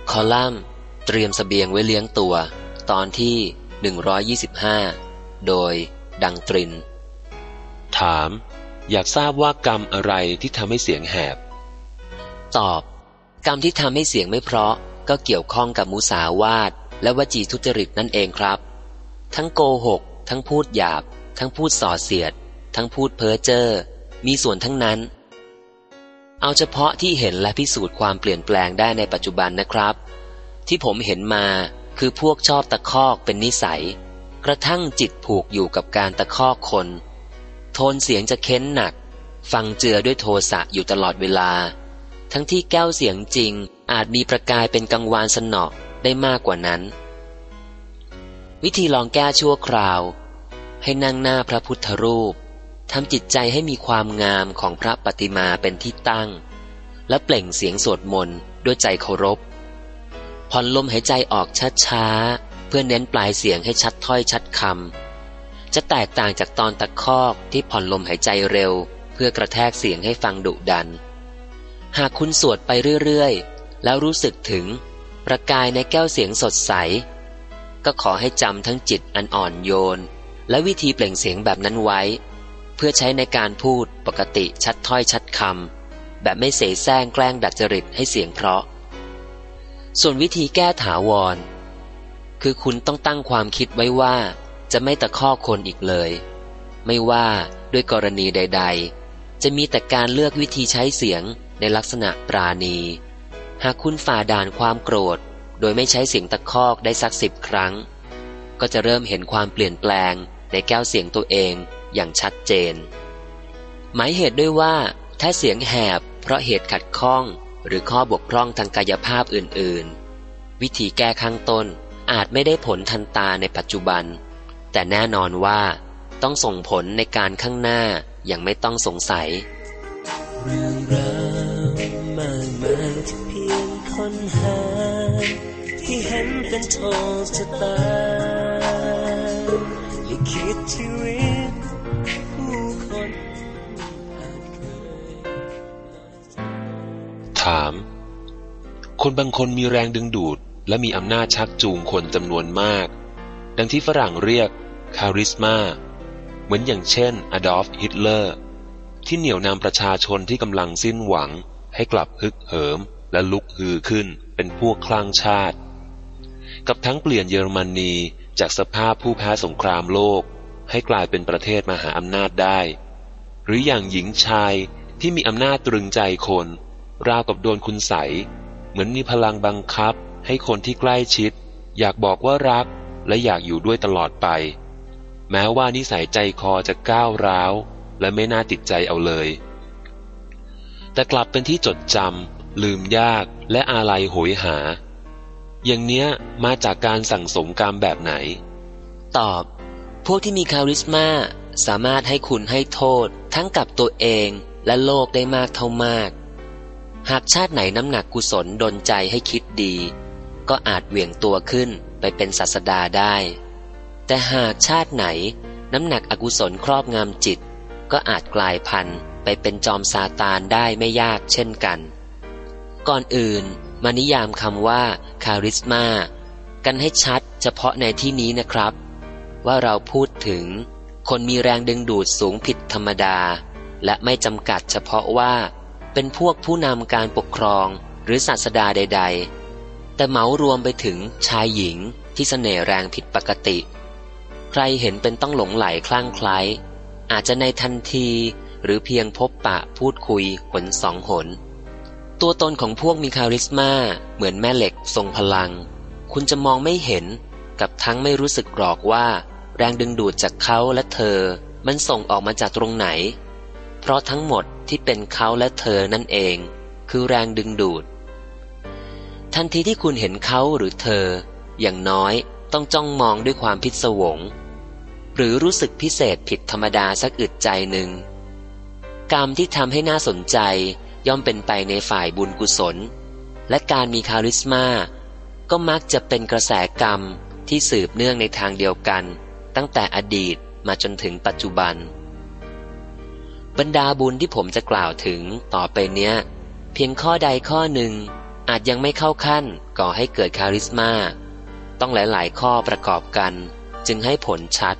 คอลัมน์เตรียมเสบียงไว้เลี้ยงตัวตอนที่125โดยดังตรินถามอยากทราบว่ากรรมอะไรที่ทำให้เสียงแหบตอบกรรมที่ทำให้เสียงไม่เพราะก็เกี่ยวข้องกับมุสาวาทและวจีทุจริตนั่นเองครับทั้งโกหกทั้งพูดหยาบทั้งพูดส่อเสียดทั้งพูดเพ้อเจ้อมีส่วนทั้งนั้นเอาเฉพาะที่เห็นและพิสูจน์ความเปลี่ยนแปลงได้ในปัจจุบันนะครับที่ผมเห็นมาคือพวกชอบตะคอกเป็นนิสัยกระทั่งจิตผูกอยู่กับการตะคอกคนโทนเสียงจะเค้นหนักฟังเจือด้วยโทสะอยู่ตลอดเวลาทั้งที่แก้วเสียงจริงอาจมีประกายเป็นกังวานสนอได้มากกว่านั้นวิธีลองแก้ชั่วคราวให้นั่งหน้าพระพุทธรูปทำจิตใจให้มีความงามของพระปฏิมาเป็นที่ตั้งและเปล่งเสียงสวดมนต์ด้วยใจเคารพผ่อนลมหายใจออกช้าๆเพื่อเน้นปลายเสียงให้ชัดถ้อยชัดคำจะแตกต่างจากตอนตะคอกที่ผ่อนลมหายใจเร็วเพื่อกระแทกเสียงให้ฟังดุดันหากคุณสวดไปเรื่อยๆแล้วรู้สึกถึงประกายในแก้วเสียงสดใสก็ขอให้จำทั้งจิตอันอ่อนโยนและวิธีเปล่งเสียงแบบนั้นไว้เพื่อใช้ในการพูดปกติชัดถ้อยชัดคำแบบไม่เสแสร้งแกล้งดัดจริตให้เสียงเพราะส่วนวิธีแก้ถาวรคือคุณต้องตั้งความคิดไว้ว่าจะไม่ตะคอกคนอีกเลยไม่ว่าด้วยกรณีใดๆจะมีแต่การเลือกวิธีใช้เสียงในลักษณะปราณีหากคุณฝ่าด่านความโกรธโดยไม่ใช้เสียงตะคอกได้สัก10 ครั้งก็จะเริ่มเห็นความเปลี่ยนแปลงในแก้วเสียงตัวเองอย่างชัดเจนหมายเหตุด้วยว่าถ้าเสียงแหบเพราะเหตุขัดข้องหรือข้อบกพร่องทางกายภาพอื่นๆวิธีแก้ข้างต้นอาจไม่ได้ผลทันตาในปัจจุบันแต่แน่นอนว่าต้องส่งผลในการข้างหน้าอย่างไม่ต้องสงสัยเรื่องราวมากมายที่เพียงค้นหาที่เห็นเป็นโชคชะตาลิขิตชีวิตผู้คนถามคนบางคนมีแรงดึงดูดและมีอำนาจชักจูงคนจำนวนมากดังที่ฝรั่งเรียกคาริสมาเหมือนอย่างเช่นอดอล์ฟฮิตเลอร์ที่เหนี่ยวนำประชาชนที่กำลังสิ้นหวังให้กลับฮึกเหิมและลุกฮือขึ้นเป็นพวกคลั่งชาติกับทั้งเปลี่ยนเยอรมนีจากสภาพผู้แพ้สงครามโลกให้กลายเป็นประเทศมหาอำนาจได้หรืออย่างหญิงชายที่มีอำนาจตรึงใจคนราวกับโดนคุณใสเหมือนมีพลังบังคับให้คนที่ใกล้ชิดอยากบอกว่ารักและอยากอยู่ด้วยตลอดไปแม้ว่านิสัยใจคอจะก้าวร้าวและไม่น่าติดใจเอาเลยแต่กลับเป็นที่จดจำลืมยากและอาลัยโหยหาอย่างเนี้ยมาจากการสั่งสมกรรมแบบไหนตอบพวกที่มีคาริสมาสามารถให้คุณให้โทษทั้งกับตัวเองและโลกได้มากเท่ามากหากชาติไหนน้ำหนักกุศลดลใจให้คิดดีก็อาจเหวี่ยงตัวขึ้นไปเป็นศาสดาได้แต่หากชาติไหนน้ำหนักอกุศลครอบงำจิตก็อาจกลายพันธุ์ไปเป็นจอมซาตานได้ไม่ยากเช่นกันก่อนอื่นมานิยามคำว่าคาริสมากันให้ชัดเฉพาะในที่นี้นะครับว่าเราพูดถึงคนมีแรงดึงดูดสูงผิดธรรมดาและไม่จำกัดเฉพาะว่าเป็นพวกผู้นำการปกครองหรือศาสดาใดๆแต่เหมารวมไปถึงชายหญิงที่เสน่ห์แรงผิดปกติใครเห็นเป็นต้องหลงไหลคลั่งไคล้อาจจะในทันทีหรือเพียงพบปะพูดคุยหนสองหนตัวตนของพวกมีคาริสมาเหมือนแม่เหล็กทรงพลังคุณจะมองไม่เห็นกับทั้งไม่รู้สึกหรอกว่าแรงดึงดูดจากเขาและเธอมันส่งออกมาจากตรงไหนเพราะทั้งหมดที่เป็นเขาและเธอนั่นเองคือแรงดึงดูดทันทีที่คุณเห็นเขาหรือเธออย่างน้อยต้องจ้องมองด้วยความพิศวงหรือรู้สึกพิเศษผิดธรรมดาสักอึดใจหนึ่งกรรมที่ทำให้น่าสนใจย่อมเป็นไปในฝ่ายบุญกุศลและการมีคาริสมาก็มักจะเป็นกระแสกรรมที่สืบเนื่องในทางเดียวกันตั้งแต่อดีตมาจนถึงปัจจุบันบรรดาบุญที่ผมจะกล่าวถึงต่อไปเนี้ยเพียงข้อใดข้อหนึ่งอาจยังไม่เข้าขั้นก่อให้เกิดคาริสมาต้องหลายๆข้อประกอบกันจึงให้ผลชัด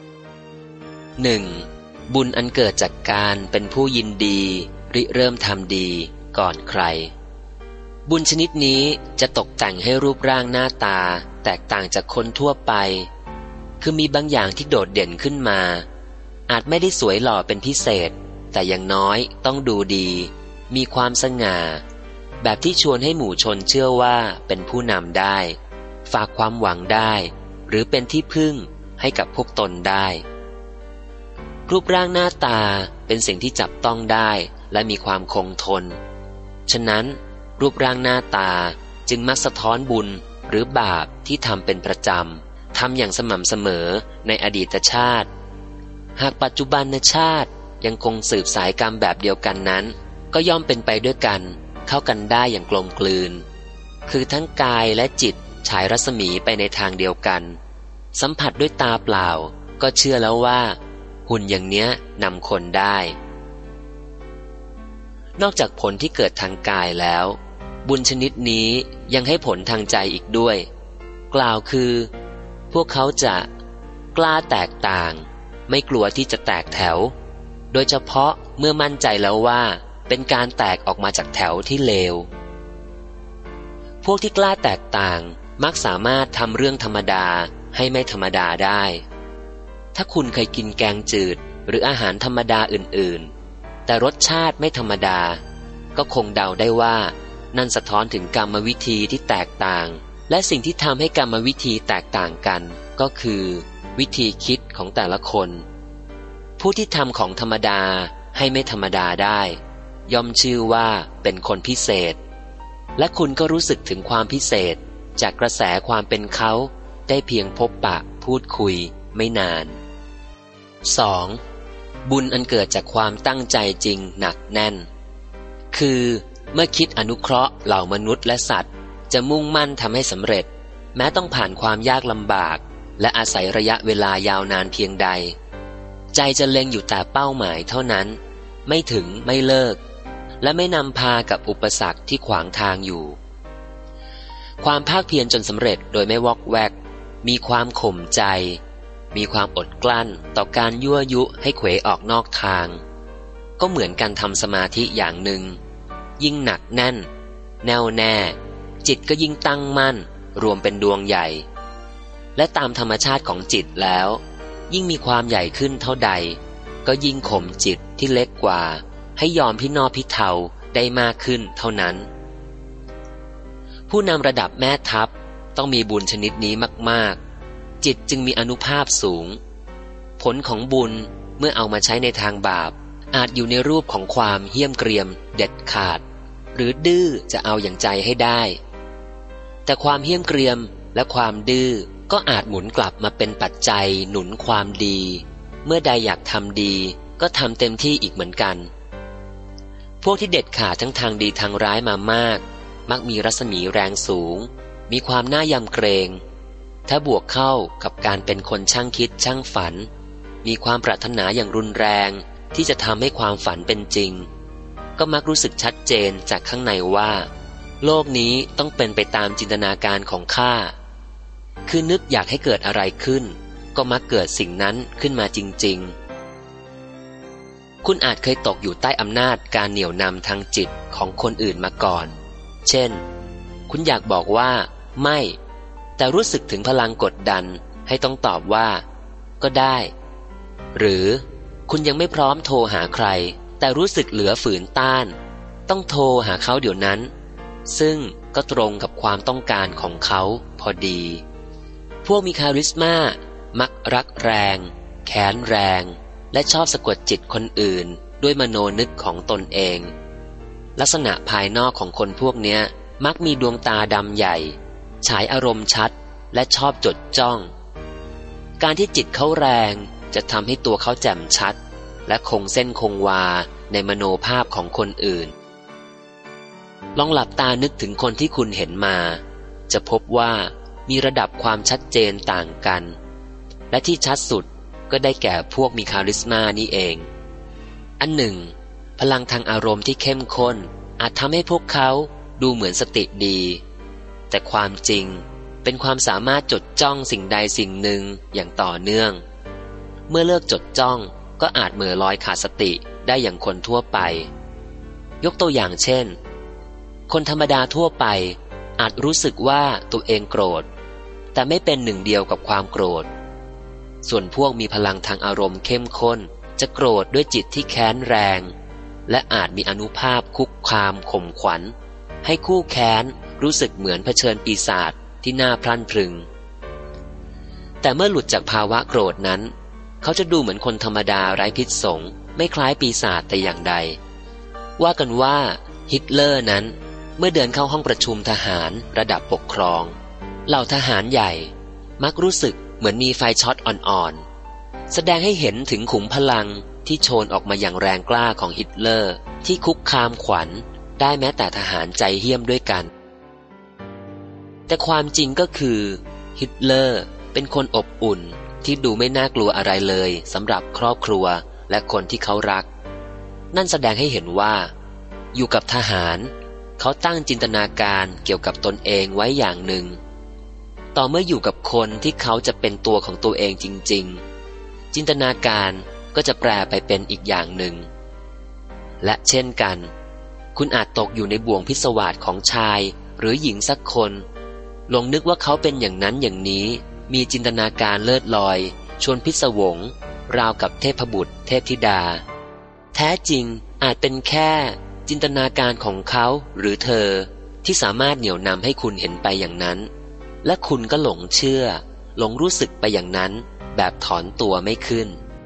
1. บุญอันเกิดจากการเป็นผู้ยินดีริเริ่มทำดีก่อนใครบุญชนิดนี้จะตกแต่งให้รูปร่างหน้าตาแตกต่างจากคนทั่วไปคือมีบางอย่างที่โดดเด่นขึ้นมาอาจไม่ได้สวยหล่อเป็นพิเศษแต่อย่างน้อยต้องดูดีมีความสง่าแบบที่ชวนให้หมู่ชนเชื่อว่าเป็นผู้นำได้ฝากความหวังได้หรือเป็นที่พึ่งให้กับพวกตนได้รูปร่างหน้าตาเป็นสิ่งที่จับต้องได้และมีความคงทนฉะนั้นรูปร่างหน้าตาจึงมักสะท้อนบุญหรือบาปที่ทำเป็นประจำทำอย่างสม่ำเสมอในอดีตชาติหากปัจจุบันชาติยังคงสืบสายกรรมแบบเดียวกันนั้นก็ย่อมเป็นไปด้วยกันเข้ากันได้อย่างกลมกลืนคือทั้งกายและจิตฉายรัศมีไปในทางเดียวกันสัมผัสด้วยตาเปล่าก็เชื่อแล้วว่าหุ่นอย่างเนี้ยนำคนได้นอกจากผลที่เกิดทางกายแล้วบุญชนิดนี้ยังให้ผลทางใจอีกด้วยกล่าวคือพวกเขาจะกล้าแตกต่างไม่กลัวที่จะแตกแถวโดยเฉพาะเมื่อมั่นใจแล้วว่าเป็นการแตกออกมาจากแถวที่เลวพวกที่กล้าแตกต่างมักสามารถทำเรื่องธรรมดาให้ไม่ธรรมดาได้ถ้าคุณเคยกินแกงจืดหรืออาหารธรรมดาอื่นๆแต่รสชาติไม่ธรรมดาก็คงเดาได้ว่านั่นสะท้อนถึงกรรมวิธีที่แตกต่างและสิ่งที่ทำให้กรรมวิธีแตกต่างกันก็คือวิธีคิดของแต่ละคนผู้ที่ทำของธรรมดาให้ไม่ธรรมดาได้ย่อมชื่อว่าเป็นคนพิเศษและคุณก็รู้สึกถึงความพิเศษจากกระแสความเป็นเขาได้เพียงพบปะพูดคุยไม่นาน 2. บุญอันเกิดจากความตั้งใจจริงหนักแน่นคือเมื่อคิดอนุเคราะห์เหล่ามนุษย์และสัตว์จะมุ่งมั่นทำให้สำเร็จแม้ต้องผ่านความยากลำบากและอาศัยระยะเวลายาวนานเพียงใดใจจะเล็งอยู่แต่เป้าหมายเท่านั้นไม่ถึงไม่เลิกและไม่นำพากับอุปสรรคที่ขวางทางอยู่ความภาคเพียรจนสำเร็จโดยไม่วอกแวกมีความข่มใจมีความอดกลั้นต่อการยั่วยุให้เขวออกนอกทางก็เหมือนการทำสมาธิอย่างหนึ่งยิ่งหนักแน่นแน่วแน่จิตก็ยิ่งตั้งมั่นรวมเป็นดวงใหญ่และตามธรรมชาติของจิตแล้วยิ่งมีความใหญ่ขึ้นเท่าใดก็ยิ่งข่มจิตที่เล็กกว่าให้ยอมพินอพิเทาได้มากขึ้นเท่านั้นผู้นำระดับแม่ทัพต้องมีบุญชนิดนี้มากๆจิตจึงมีอานุภาพสูงผลของบุญเมื่อเอามาใช้ในทางบาปอาจอยู่ในรูปของความเหี้ยมเกรียมเด็ดขาดหรือดื้อจะเอาอย่างใจให้ได้แต่ความเหี้ยมเกรียมและความดื้อก็อาจหมุนกลับมาเป็นปัจจัยหนุนความดีเมื่อใดอยากทำดีก็ทำเต็มที่อีกเหมือนกันพวกที่เด็ดขาดทั้งทางดีทางร้ายมามากมักมีรัศมีแรงสูงมีความน่ายำเกรงถ้าบวกเข้ากับการเป็นคนช่างคิดช่างฝันมีความปรารถนาอย่างรุนแรงที่จะทำให้ความฝันเป็นจริงก็มักรู้สึกชัดเจนจากข้างในว่าโลกนี้ต้องเป็นไปตามจินตนาการของข้าคือนึกอยากให้เกิดอะไรขึ้นก็มักเกิดสิ่งนั้นขึ้นมาจริงๆคุณอาจเคยตกอยู่ใต้อำนาจการเหนี่ยวนำทางจิตของคนอื่นมาก่อนเช่นคุณอยากบอกว่าไม่แต่รู้สึกถึงพลังกดดันให้ต้องตอบว่าก็ได้หรือคุณยังไม่พร้อมโทรหาใครแต่รู้สึกเหลือฝืนต้านต้องโทรหาเขาเดี๋ยวนั้นซึ่งก็ตรงกับความต้องการของเขาพอดีพวกมีคาริสมามักรักแรงแค้นแรงและชอบสะกดจิตคนอื่นด้วยมโนนึกของตนเองลักษณะภายนอกของคนพวกเนี้ยมักมีดวงตาดำใหญ่ฉายอารมณ์ชัดและชอบจดจ้องการที่จิตเขาแรงจะทำให้ตัวเขาแจ่มชัดและคงเส้นคงวาในมโนภาพของคนอื่นลองหลับตานึกถึงคนที่คุณเห็นมาจะพบว่ามีระดับความชัดเจนต่างกันและที่ชัดสุดก็ได้แก่พวกมีคาริสมานี่เองอันหนึ่งพลังทางอารมณ์ที่เข้มข้นอาจทำให้พวกเขาดูเหมือนสติดีแต่ความจริงเป็นความสามารถจดจ้องสิ่งใดสิ่งหนึ่งอย่างต่อเนื่องเมื่อเลิกจดจ้องก็อาจเหม่อลอยขาดสติได้อย่างคนทั่วไปยกตัวอย่างเช่นคนธรรมดาทั่วไปอาจรู้สึกว่าตัวเองโกรธแต่ไม่เป็นหนึ่งเดียวกับความโกรธส่วนพวกมีพลังทางอารมณ์เข้มข้นจะโกรธด้วยจิตที่แค้นแรงและอาจมีอานุภาพคุกคามข่มขวัญให้คู่แค้นรู้สึกเหมือนเผชิญปีศาจที่น่าพลันพรึงแต่เมื่อหลุดจากภาวะโกรธนั้นเขาจะดูเหมือนคนธรรมดาไร้พิษสงไม่คล้ายปีศาจแต่อย่างใดว่ากันว่าฮิตเลอร์นั้นเมื่อเดินเข้าห้องประชุมทหารระดับปกครองเหล่าทหารใหญ่มักรู้สึกเหมือนมีไฟช็อตอ่อนๆแสดงให้เห็นถึงขุมพลังที่โชนออกมาอย่างแรงกล้าของฮิตเลอร์ที่คุกคามขวัญได้แม้แต่ทหารใจเหี้ยมด้วยกันแต่ความจริงก็คือฮิตเลอร์เป็นคนอบอุ่นที่ดูไม่น่ากลัวอะไรเลยสำหรับครอบครัวและคนที่เขารักนั่นแสดงให้เห็นว่าอยู่กับทหารเขาตั้งจินตนาการเกี่ยวกับตนเองไว้อย่างหนึ่งต่อเมื่ออยู่กับคนที่เขาจะเป็นตัวของตัวเองจริงๆจินตนาการก็จะแปลไปเป็นอีกอย่างหนึ่งและเช่นกันคุณอาจตกอยู่ในบ่วงพิศวาสของชายหรือหญิงสักคนลองนึกว่าเขาเป็นอย่างนั้นอย่างนี้มีจินตนาการเลิศลอยชวนพิศวงราวกับเทพบุตรเทพธิดาแท้จริงอาจเป็นแค่จินตนาการของเขาหรือเธอที่สามารถเหนี่ยวนำให้คุณเห็นไปอย่างนั้นและคุณก็หลงเชื่อหลงรู้สึกไปอย่างนั้นแบบถอนตัวไม่ขึ้น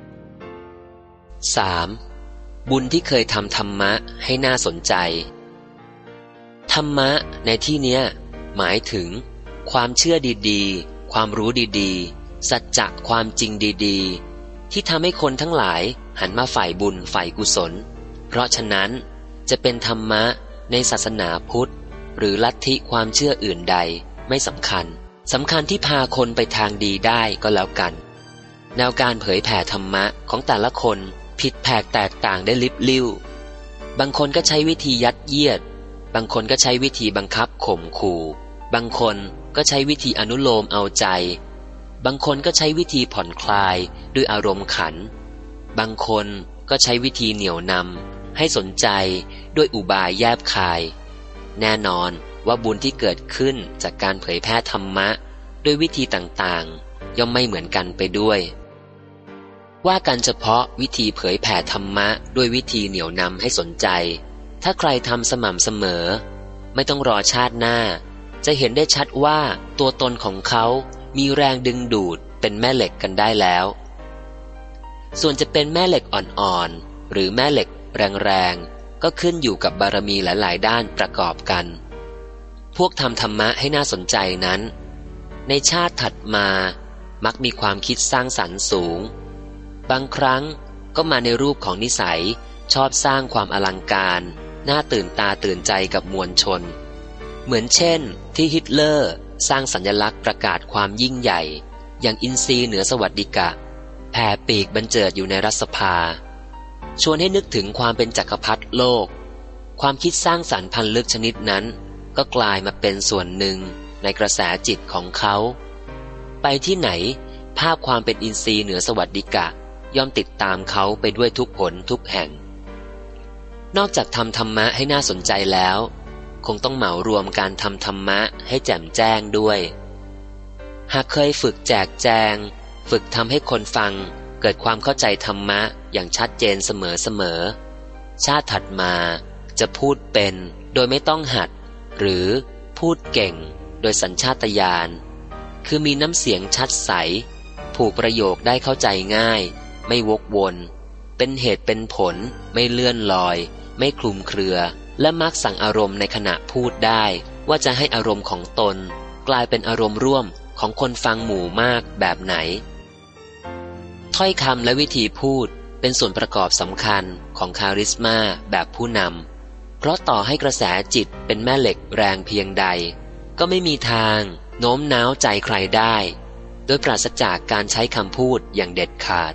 3. บุญที่เคยทำธรรมะให้น่าสนใจธรรมะในที่เนี้ยหมายถึงความเชื่อดีๆความรู้ดีๆสัจจะความจริงดีๆที่ทำให้คนทั้งหลายหันมาฝ่ายบุญฝ่ายกุศลเพราะฉะนั้นจะเป็นธรรมะในศาสนาพุทธหรือลัทธิความเชื่ออื่นใดไม่สำคัญที่พาคนไปทางดีได้ก็แล้วกันแนวการเผยแผ่ธรรมะของแต่ละคนผิดแผกแตกต่างได้ลิบลิ่วบางคนก็ใช้วิธียัดเยียดบางคนก็ใช้วิธีบังคับข่มขู่บางคนก็ใช้วิธีอนุโลมเอาใจบางคนก็ใช้วิธีผ่อนคลายด้วยอารมณ์ขันบางคนก็ใช้วิธีเหนี่ยวนำให้สนใจด้วยอุบายแยบคายแน่นอนว่าบุญที่เกิดขึ้นจากการเผยแพร่ธรรมะด้วยวิธีต่างๆย่อมไม่เหมือนกันไปด้วยว่ากันเฉพาะวิธีเผยแผ่ธรรมะด้วยวิธีเหนี่ยวนำให้สนใจถ้าใครทำสม่ำเสมอไม่ต้องรอชาติหน้าจะเห็นได้ชัดว่าตัวตนของเขามีแรงดึงดูดเป็นแม่เหล็กกันได้แล้วส่วนจะเป็นแม่เหล็กอ่อนๆหรือแม่เหล็กแรงๆก็ขึ้นอยู่กับบารมีหลายๆด้านประกอบกันพวกทำธรรมะให้น่าสนใจนั้นในชาติถัดมามักมีความคิดสร้างสรรค์สูงบางครั้งก็มาในรูปของนิสัยชอบสร้างความอลังการน่าตื่นตาตื่นใจกับมวลชนเหมือนเช่นที่ฮิตเลอร์สร้างสัญลักษณ์ประกาศความยิ่งใหญ่อย่างอินทรีเหนือสวัสดิกะแผ่ปีกบันเจิดอยู่ในรัฐสภาชวนให้นึกถึงความเป็นจักรพรรดิโลกความคิดสร้างสรรค์พันลึกชนิดนั้นก็กลายมาเป็นส่วนหนึ่งในกระแสจิตของเขาไปที่ไหนภาพความเป็นอินทรีย์เหนือสวัสดิกะย่อมติดตามเขาไปด้วยทุกหนทุกแห่งนอกจากทำธรรมะให้น่าสนใจแล้วคงต้องเหมารวมการทำธรรมะให้แจ่มแจ้งด้วยหากเคยฝึกแจกแจงฝึกทำให้คนฟังเกิดความเข้าใจธรรมะอย่างชัดเจนเสมอชาติถัดมาจะพูดเป็นโดยไม่ต้องหัดหรือพูดเก่งโดยสัญชาตญาณคือมีน้ำเสียงชัดใสผูกประโยคได้เข้าใจง่ายไม่วกวนเป็นเหตุเป็นผลไม่เลื่อนลอยไม่คลุมเครือและมักสั่งอารมณ์ในขณะพูดได้ว่าจะให้อารมณ์ของตนกลายเป็นอารมณ์ร่วมของคนฟังหมู่มากแบบไหนถ้อยคำและวิธีพูดเป็นส่วนประกอบสำคัญของคาริสมาแบบผู้นำเพราะต่อให้กระแสจิตเป็นแม่เหล็กแรงเพียงใดก็ไม่มีทางโน้มน้าวใจใครได้โดยปราศจากการใช้คำพูดอย่างเด็ดขาด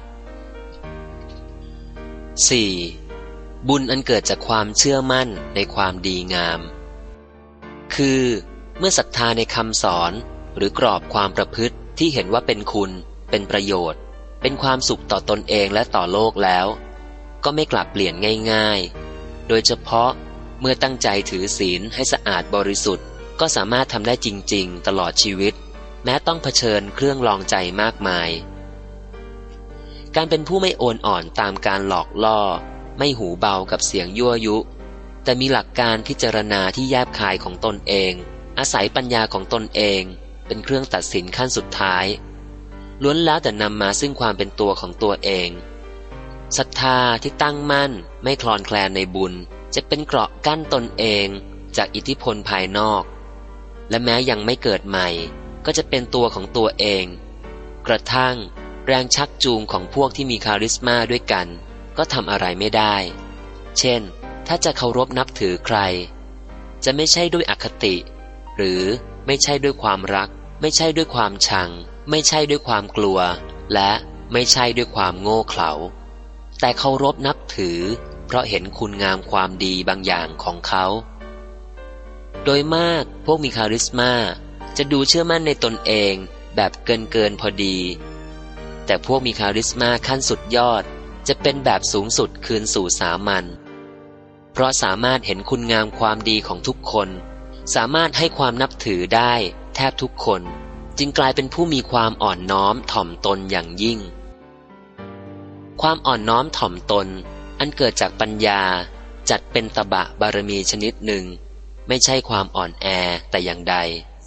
4. บุญอันเกิดจากความเชื่อมั่นในความดีงามคือเมื่อศรัทธาในคำสอนหรือกรอบความประพฤติที่เห็นว่าเป็นคุณเป็นประโยชน์เป็นความสุขต่อตนเองและต่อโลกแล้วก็ไม่กลับเปลี่ยนง่ายๆโดยเฉพาะเมื่อตั้งใจถือศีลให้สะอาดบริสุทธิ์ก็สามารถทำได้จริงๆตลอดชีวิตแม้ต้องเผชิญเครื่องลองใจมากมายการเป็นผู้ไม่โอนอ่อนตามการหลอกล่อไม่หูเบากับเสียงยั่วยุแต่มีหลักการพิจารณาที่แยบคายของตนเองอาศัยปัญญาของตนเองเป็นเครื่องตัดสินขั้นสุดท้ายล้วนแล้วแต่นำมาซึ่งความเป็นตัวของตัวเองศรัทธาที่ตั้งมั่นไม่คลอนแคลนในบุญจะเป็นเกราะกั้นตนเองจากอิทธิพลภายนอกและแม้ยังไม่เกิดใหม่ก็จะเป็นตัวของตัวเองกระทั่งแรงชักจูงของพวกที่มีคาริสมาด้วยกันก็ทำอะไรไม่ได้เช่นถ้าจะเคารพนับถือใครจะไม่ใช่ด้วยอคติหรือไม่ใช่ด้วยความรักไม่ใช่ด้วยความชังไม่ใช่ด้วยความกลัวและไม่ใช่ด้วยความโง่เขลาแต่เคารพนับถือเพราะเห็นคุณงามความดีบางอย่างของเขาโดยมากพวกมีคาริสมาจะดูเชื่อมั่นในตนเองแบบเกินพอดีแต่พวกมีคาริสมาขั้นสุดยอดจะเป็นแบบสูงสุดคืนสู่สามัญเพราะสามารถเห็นคุณงามความดีของทุกคนสามารถให้ความนับถือได้แทบทุกคนจึงกลายเป็นผู้มีความอ่อนน้อมถ่อมตนอย่างยิ่งความอ่อนน้อมถ่อมตนอันเกิดจากปัญญาจัดเป็นตบะบารมีชนิดหนึ่งไม่ใช่ความอ่อนแอแต่อย่างใด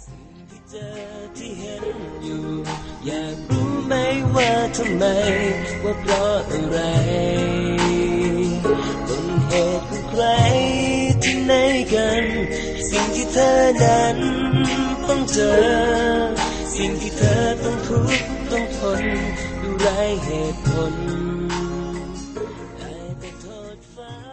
อยากรู้ไหมว่าทำไมว่าเพราะอะไรต้นเหตุของใครที่ไหนกันสิ่งที่เธอนั้นต้องเจอสิ่งที่เธอต้องทุกข์ต้องทนดูไร้เหตุผลได้แต่โทษฟ้า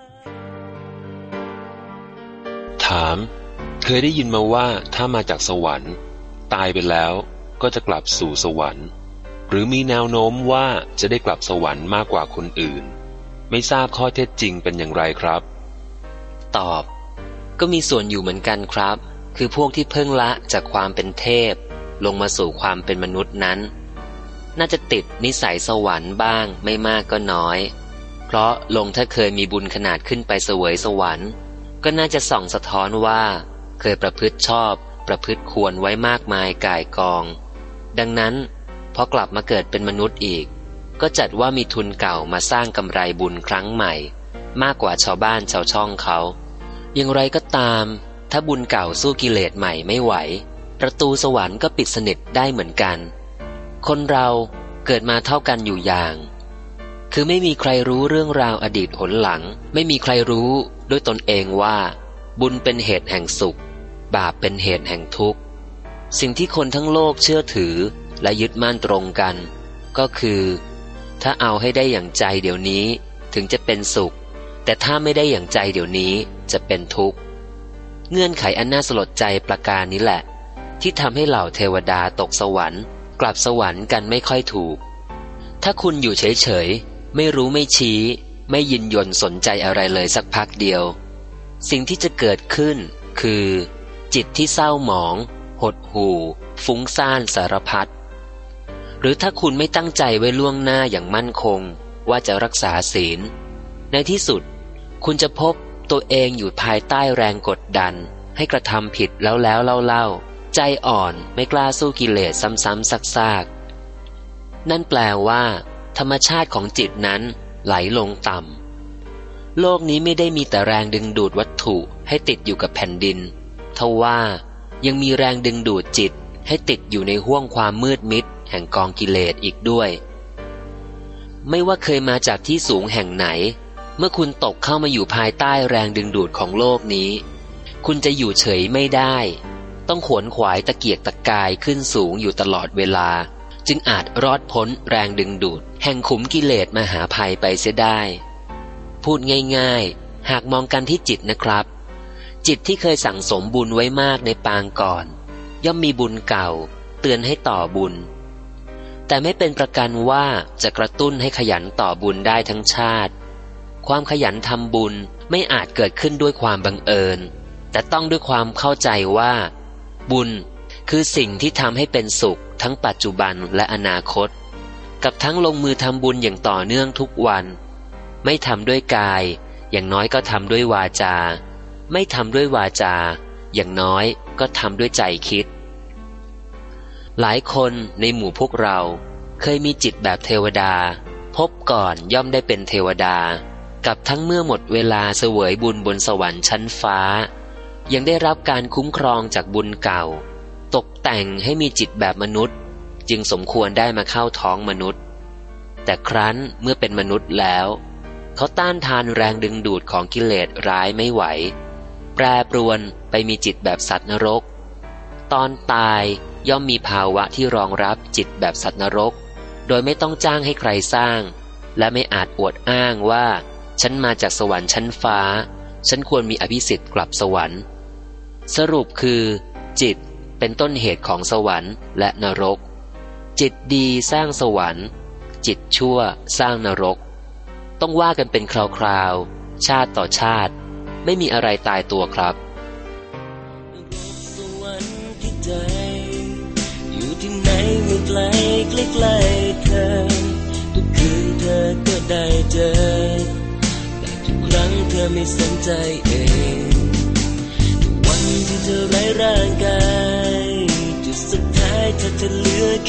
ถามเคยได้ยินมาว่าถ้ามาจากสวรรค์ตายไปแล้วก็จะกลับสู่สวรรค์หรือมีแนวโน้มว่าจะได้กลับสวรรค์มากกว่าคนอื่นไม่ทราบข้อเท็จจริงเป็นอย่างไรครับตอบก็มีส่วนอยู่เหมือนกันครับคือพวกที่เพิ่งละจากความเป็นเทพลงมาสู่ความเป็นมนุษย์นั้นน่าจะติดนิสัยสวรรค์บ้างไม่มากก็น้อยเพราะลงถ้าเคยมีบุญขนาดขึ้นไปเสวยสวรรค์ก็น่าจะส่องสะท้อนว่าเคยประพฤติชอบประพฤติควรไว้มากมายก่ายกองดังนั้นพอกลับมาเกิดเป็นมนุษย์อีกก็จัดว่ามีทุนเก่ามาสร้างกำไรบุญครั้งใหม่มากกว่าชาวบ้านชาวช่องเขาอย่างไรก็ตามถ้าบุญเก่าสู้กิเลสใหม่ไม่ไหวประตูสวรรค์ก็ปิดสนิทได้เหมือนกันคนเราเกิดมาเท่ากันอยู่อย่างคือไม่มีใครรู้เรื่องราวอดีตหนหลังไม่มีใครรู้ด้วยตนเองว่าบุญเป็นเหตุแห่งสุขบาปเป็นเหตุแห่งทุกข์สิ่งที่คนทั้งโลกเชื่อถือและยึดมั่นตรงกันก็คือถ้าเอาให้ได้อย่างใจเดี๋ยวนี้ถึงจะเป็นสุขแต่ถ้าไม่ได้อย่างใจเดี๋ยวนี้จะเป็นทุกข์เงื่อนไขอันน่าสลดใจประการนี้แหละที่ทำให้เหล่าเทวดาตกสวรรค์กลับสวรรค์กันไม่ค่อยถูกถ้าคุณอยู่เฉยๆไม่รู้ไม่ชี้ไม่ยินยนสนใจอะไรเลยสักพักเดียวสิ่งที่จะเกิดขึ้นคือจิตที่เศร้าหมองหดหู่ฟุ้งซ่านสารพัดหรือถ้าคุณไม่ตั้งใจไว้ล่วงหน้าอย่างมั่นคงว่าจะรักษาศีลในที่สุดคุณจะพบตัวเองอยู่ภายใต้แรงกดดันให้กระทำผิดแล้วเล่าใจอ่อนไม่กล้าสู้กิเลสซ้ำๆซากๆนั่นแปลว่าธรรมชาติของจิตนั้นไหลลงต่ำโลกนี้ไม่ได้มีแต่แรงดึงดูดวัตถุให้ติดอยู่กับแผ่นดินทว่ายังมีแรงดึงดูดจิตให้ติดอยู่ในห้วงความมืดมิดแห่งกองกิเลสอีกด้วยไม่ว่าเคยมาจากที่สูงแห่งไหนเมื่อคุณตกเข้ามาอยู่ภายใต้แรงดึงดูดของโลกนี้คุณจะอยู่เฉยไม่ได้ต้องขวนขวายตะเกียกตะกายขึ้นสูงอยู่ตลอดเวลาจึงอาจรอดพ้นแรงดึงดูดแห่งขุมกิเลสมหาภัยไปเสียได้พูดง่ายๆหากมองกันที่จิตนะครับจิตที่เคยสั่งสมบุญไว้มากในปางก่อนย่อมมีบุญเก่าเตือนให้ต่อบุญแต่ไม่เป็นประกันว่าจะกระตุ้นให้ขยันต่อบุญได้ทั้งชาติความขยันทำบุญไม่อาจเกิดขึ้นด้วยความบังเอิญแต่ต้องด้วยความเข้าใจว่าบุญคือสิ่งที่ทำให้เป็นสุขทั้งปัจจุบันและอนาคตกับทั้งลงมือทำบุญอย่างต่อเนื่องทุกวันไม่ทำด้วยกายอย่างน้อยก็ทำด้วยวาจาไม่ทำด้วยวาจาอย่างน้อยก็ทำด้วยใจคิดหลายคนในหมู่พวกเราเคยมีจิตแบบเทวดาพบก่อนย่อมได้เป็นเทวดากับทั้งเมื่อหมดเวลาเสวยบุญบนสวรรค์ชั้นฟ้ายังได้รับการคุ้มครองจากบุญเก่าตกแต่งให้มีจิตแบบมนุษย์จึงสมควรได้มาเข้าท้องมนุษย์แต่ครั้นเมื่อเป็นมนุษย์แล้วเขาต้านทานแรงดึงดูดของกิเลสร้ายไม่ไหวแปรปรวนไปมีจิตแบบสัตว์นรกตอนตายย่อมมีภาวะที่รองรับจิตแบบสัตว์นรกโดยไม่ต้องจ้างให้ใครสร้างและไม่อาจอวดอ้างว่าฉันมาจากสวรรค์ชั้นฟ้าฉันควรมีอภิสิทธิ์กลับสวรรค์สรุปคือจิตเป็นต้นเหตุของสวรรค์และนรกจิตดีสร้างสวรรค์จิตชั่วสร้างนรกต้องว่ากันเป็นคราวๆชาติต่อชาติไม่มีอะไรตายตัวครับสวรรค์ที่ใจอยู่ที่ไหนไม่ไกลใกล้ๆเธอทุกคืนเธอก็ได้เจอแต่ทุกครั้งเธอไม่สนใจเองวันที่เธอไร้ร่างกายจุดสุดท้ายเธอจะเหลือ